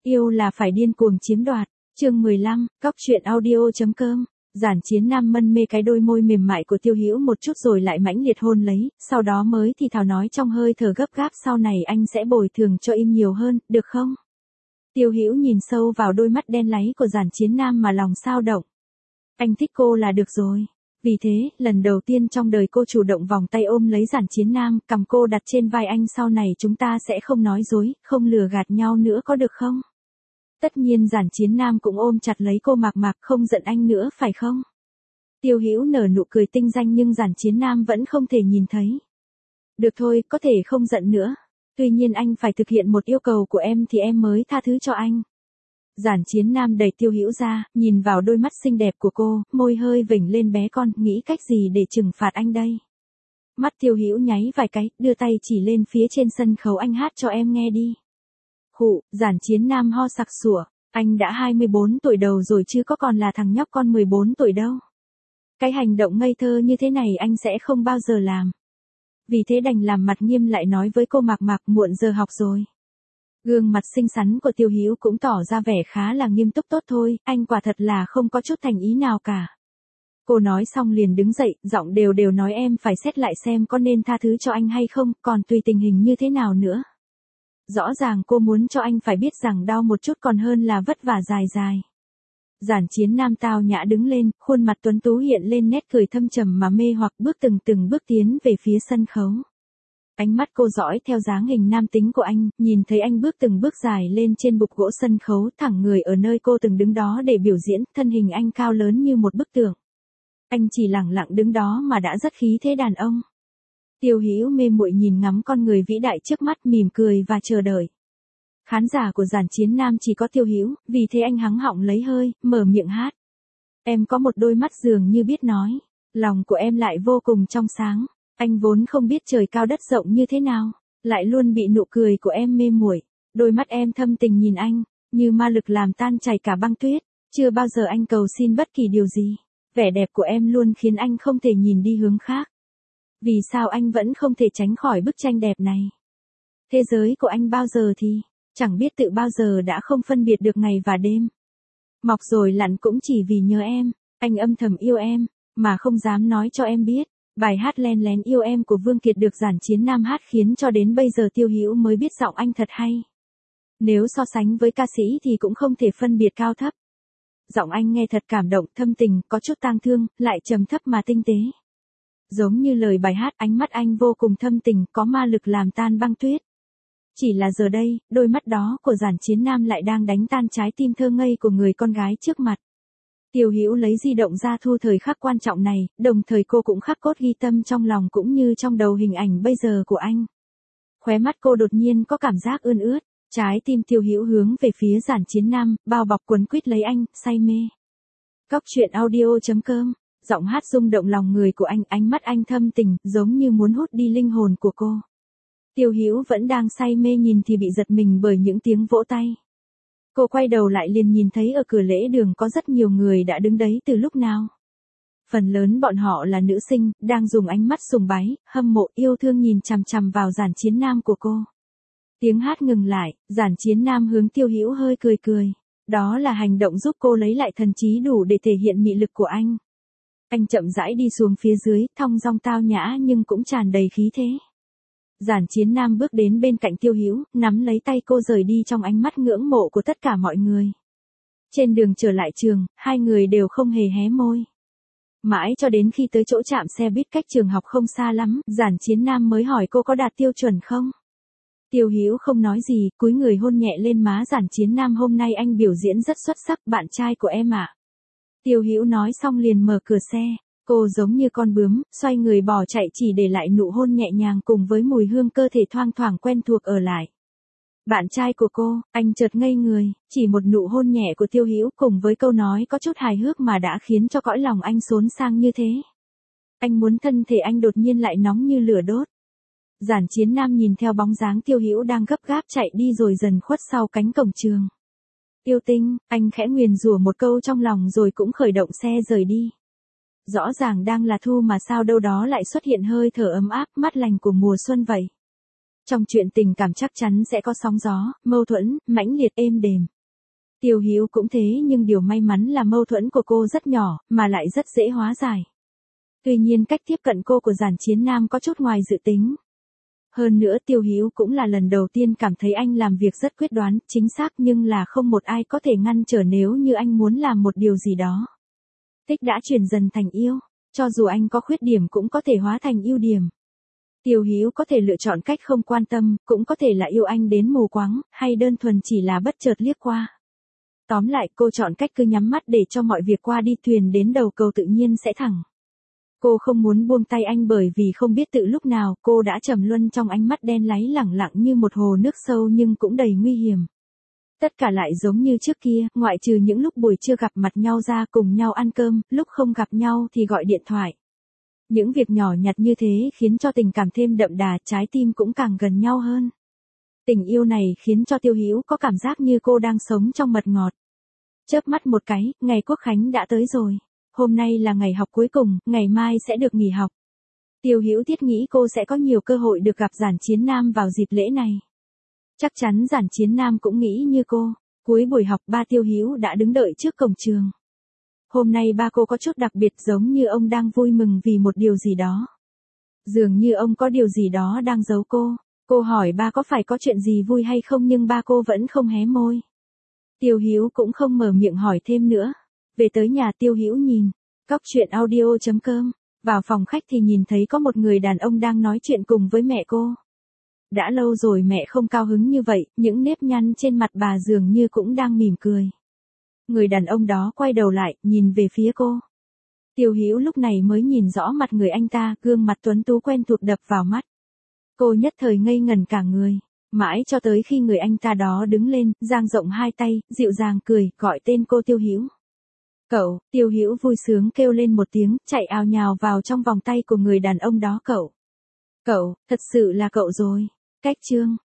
Yêu là phải điên cuồng chiếm đoạt. Chương 15, Cóc truyện audio.com. Giản Chiến Nam mân mê cái đôi môi mềm mại của Tiêu Hữu một chút rồi lại mãnh liệt hôn lấy, sau đó mới thì thào nói trong hơi thở gấp gáp, sau này anh sẽ bồi thường cho im nhiều hơn, được không? Tiêu Hữu nhìn sâu vào đôi mắt đen láy của Giản Chiến Nam mà lòng xao động. Anh thích cô là được rồi. Vì thế, lần đầu tiên trong đời cô chủ động vòng tay ôm lấy Giản Chiến Nam, cầm cô đặt trên vai anh, sau này chúng ta sẽ không nói dối, không lừa gạt nhau nữa có được không? Tất nhiên Giản Chiến Nam cũng ôm chặt lấy cô, Mạc Mạc, không giận anh nữa phải không? Tiêu Hữu nở nụ cười tinh danh nhưng Giản Chiến Nam vẫn không thể nhìn thấy. Được thôi, có thể không giận nữa. Tuy nhiên anh phải thực hiện một yêu cầu của em thì em mới tha thứ cho anh. Giản Chiến Nam đẩy Tiêu Hữu ra, nhìn vào đôi mắt xinh đẹp của cô, môi hơi vểnh lên bé con, nghĩ cách gì để trừng phạt anh đây? Mắt Tiêu Hữu nháy vài cái, đưa tay chỉ lên phía trên sân khấu, anh hát cho em nghe đi. Khụ, Giản Chiến Nam ho sặc sủa, anh đã 24 tuổi đầu rồi chứ có còn là thằng nhóc con 14 tuổi đâu. Cái hành động ngây thơ như thế này anh sẽ không bao giờ làm. Vì thế đành làm mặt nghiêm lại nói với cô, Mạc Mạc, muộn giờ học rồi. Gương mặt xinh xắn của Tiêu Hữu cũng tỏ ra vẻ khá là nghiêm túc. Tốt thôi, anh quả thật là không có chút thành ý nào cả. Cô nói xong liền đứng dậy, giọng đều đều nói em phải xét lại xem có nên tha thứ cho anh hay không, còn tùy tình hình như thế nào nữa. Rõ ràng cô muốn cho anh phải biết rằng đau một chút còn hơn là vất vả dài dài. Giản Chiến Nam tao nhã đứng lên, khuôn mặt tuấn tú hiện lên nét cười thâm trầm mà mê hoặc, bước từng bước tiến về phía sân khấu. Ánh mắt cô dõi theo dáng hình nam tính của anh, nhìn thấy anh bước từng bước dài lên trên bục gỗ sân khấu, thẳng người ở nơi cô từng đứng đó để biểu diễn, thân hình anh cao lớn như một bức tượng. Anh chỉ lẳng lặng đứng đó mà đã rất khí thế đàn ông. Tiêu Hữu mê muội nhìn ngắm con người vĩ đại trước mắt, mỉm cười và chờ đợi. Khán giả của Giản Chiến Nam chỉ có Tiêu Hữu, vì thế anh hắng họng lấy hơi, mở miệng hát. Em có một đôi mắt dường như biết nói, lòng của em lại vô cùng trong sáng. Anh vốn không biết trời cao đất rộng như thế nào, lại luôn bị nụ cười của em mê muội. Đôi mắt em thâm tình nhìn anh, như ma lực làm tan chảy cả băng tuyết. Chưa bao giờ anh cầu xin bất kỳ điều gì. Vẻ đẹp của em luôn khiến anh không thể nhìn đi hướng khác. Vì sao anh vẫn không thể tránh khỏi bức tranh đẹp này? Thế giới của anh bao giờ thì, chẳng biết tự bao giờ đã không phân biệt được ngày và đêm. Mọc rồi lặn cũng chỉ vì nhớ em, anh âm thầm yêu em, mà không dám nói cho em biết. Bài hát Len Lén Yêu Em của Vương Kiệt được Giản Chiến Nam hát khiến cho đến bây giờ Tiêu Hữu mới biết giọng anh thật hay. Nếu so sánh với ca sĩ thì cũng không thể phân biệt cao thấp. Giọng anh nghe thật cảm động, thâm tình, có chút tang thương, lại trầm thấp mà tinh tế. Giống như lời bài hát, ánh mắt anh vô cùng thâm tình, có ma lực làm tan băng tuyết. Chỉ là giờ đây, đôi mắt đó của Giản Chiến Nam lại đang đánh tan trái tim thơ ngây của người con gái trước mặt. Tiêu Hữu lấy di động ra thu thời khắc quan trọng này, đồng thời cô cũng khắc cốt ghi tâm trong lòng cũng như trong đầu hình ảnh bây giờ của anh. Khóe mắt cô đột nhiên có cảm giác ươn ướt, trái tim Tiêu Hữu hướng về phía Giản Chiến Nam, bao bọc quấn quýt lấy anh, say mê. Cóc truyện audio.com, giọng hát rung động lòng người của anh, ánh mắt anh thâm tình, giống như muốn hút đi linh hồn của cô. Tiêu Hữu vẫn đang say mê nhìn thì bị giật mình bởi những tiếng vỗ tay. Cô quay đầu lại liền nhìn thấy ở cửa lễ đường có rất nhiều người đã đứng đấy từ lúc nào. Phần lớn bọn họ là nữ sinh, đang dùng ánh mắt sùng bái, hâm mộ, yêu thương nhìn chằm chằm vào Giản Chiến Nam của cô. Tiếng hát ngừng lại, Giản Chiến Nam hướng Tiêu Hữu hơi cười cười. Đó là hành động giúp cô lấy lại thần trí đủ để thể hiện mị lực của anh. Anh chậm rãi đi xuống phía dưới, thong dong tao nhã nhưng cũng tràn đầy khí thế. Giản Chiến Nam bước đến bên cạnh Tiêu Hữu, nắm lấy tay cô rời đi trong ánh mắt ngưỡng mộ của tất cả mọi người. Trên đường trở lại trường, hai người đều không hề hé môi. Mãi cho đến khi tới chỗ trạm xe buýt cách trường học không xa lắm, Giản Chiến Nam mới hỏi cô có đạt tiêu chuẩn không? Tiêu Hữu không nói gì, cúi người hôn nhẹ lên má Giản Chiến Nam. Hôm nay anh biểu diễn rất xuất sắc, bạn trai của em ạ. Tiêu Hữu nói xong liền mở cửa xe. Cô giống như con bướm, xoay người bỏ chạy chỉ để lại nụ hôn nhẹ nhàng cùng với mùi hương cơ thể thoang thoảng quen thuộc ở lại. Bạn trai của cô, anh chợt ngây người, chỉ một nụ hôn nhẹ của Tiêu Hữu cùng với câu nói có chút hài hước mà đã khiến cho cõi lòng anh xốn sang như thế. Anh muốn thân thể anh đột nhiên lại nóng như lửa đốt. Giản Chiến Nam nhìn theo bóng dáng Tiêu Hữu đang gấp gáp chạy đi rồi dần khuất sau cánh cổng trường. Yêu tinh, anh khẽ nguyền rủa một câu trong lòng rồi cũng khởi động xe rời đi. Rõ ràng đang là thu mà sao đâu đó lại xuất hiện hơi thở ấm áp, mát lành của mùa xuân vậy. Trong chuyện tình cảm chắc chắn sẽ có sóng gió, mâu thuẫn, mãnh liệt êm đềm. Tiêu Hữu cũng thế nhưng điều may mắn là mâu thuẫn của cô rất nhỏ, mà lại rất dễ hóa giải. Tuy nhiên cách tiếp cận cô của Giản Chiến Nam có chút ngoài dự tính. Hơn nữa Tiêu Hữu cũng là lần đầu tiên cảm thấy anh làm việc rất quyết đoán, chính xác nhưng là không một ai có thể ngăn trở nếu như anh muốn làm một điều gì đó. Thích đã chuyển dần thành yêu, cho dù anh có khuyết điểm cũng có thể hóa thành ưu điểm. Tiêu Hữu có thể lựa chọn cách không quan tâm, cũng có thể là yêu anh đến mù quáng, hay đơn thuần chỉ là bất chợt liếc qua. Tóm lại cô chọn cách cứ nhắm mắt để cho mọi việc qua đi, thuyền đến đầu cầu tự nhiên sẽ thẳng. Cô không muốn buông tay anh bởi vì không biết từ lúc nào cô đã trầm luân trong ánh mắt đen láy lẳng lặng như một hồ nước sâu nhưng cũng đầy nguy hiểm. Tất cả lại giống như trước kia, ngoại trừ những lúc buổi trưa gặp mặt nhau ra cùng nhau ăn cơm, lúc không gặp nhau thì gọi điện thoại. Những việc nhỏ nhặt như thế khiến cho tình cảm thêm đậm đà, trái tim cũng càng gần nhau hơn. Tình yêu này khiến cho Tiêu Hữu có cảm giác như cô đang sống trong mật ngọt. Chớp mắt một cái, ngày Quốc khánh đã tới rồi. Hôm nay là ngày học cuối cùng, ngày mai sẽ được nghỉ học. Tiêu Hữu thiết nghĩ cô sẽ có nhiều cơ hội được gặp Giản Chiến Nam vào dịp lễ này. Chắc chắn Giản Chiến Nam cũng nghĩ như cô. Cuối buổi học ba Tiêu Hữu đã đứng đợi trước cổng trường. Hôm nay ba cô có chút đặc biệt, giống như ông đang vui mừng vì một điều gì đó. Dường như ông có điều gì đó đang giấu cô. Cô hỏi ba có phải có chuyện gì vui hay không nhưng ba cô vẫn không hé môi. Tiêu Hữu cũng không mở miệng hỏi thêm nữa. Về tới nhà Tiêu Hữu nhìn, coctruyện.audio.com, vào phòng khách thì nhìn thấy có một người đàn ông đang nói chuyện cùng với mẹ cô. Đã lâu rồi mẹ không cao hứng như vậy, những nếp nhăn trên mặt bà dường như cũng đang mỉm cười. Người đàn ông đó quay đầu lại, nhìn về phía cô. Tiêu Hữu lúc này mới nhìn rõ mặt người anh ta, gương mặt tuấn tú quen thuộc đập vào mắt. Cô nhất thời ngây ngẩn cả người, mãi cho tới khi người anh ta đó đứng lên, dang rộng hai tay, dịu dàng cười, gọi tên cô Tiêu Hữu. Cậu, Tiêu Hữu vui sướng kêu lên một tiếng, chạy ào nhào vào trong vòng tay của người đàn ông đó. Cậu, thật sự là cậu rồi. Cách chương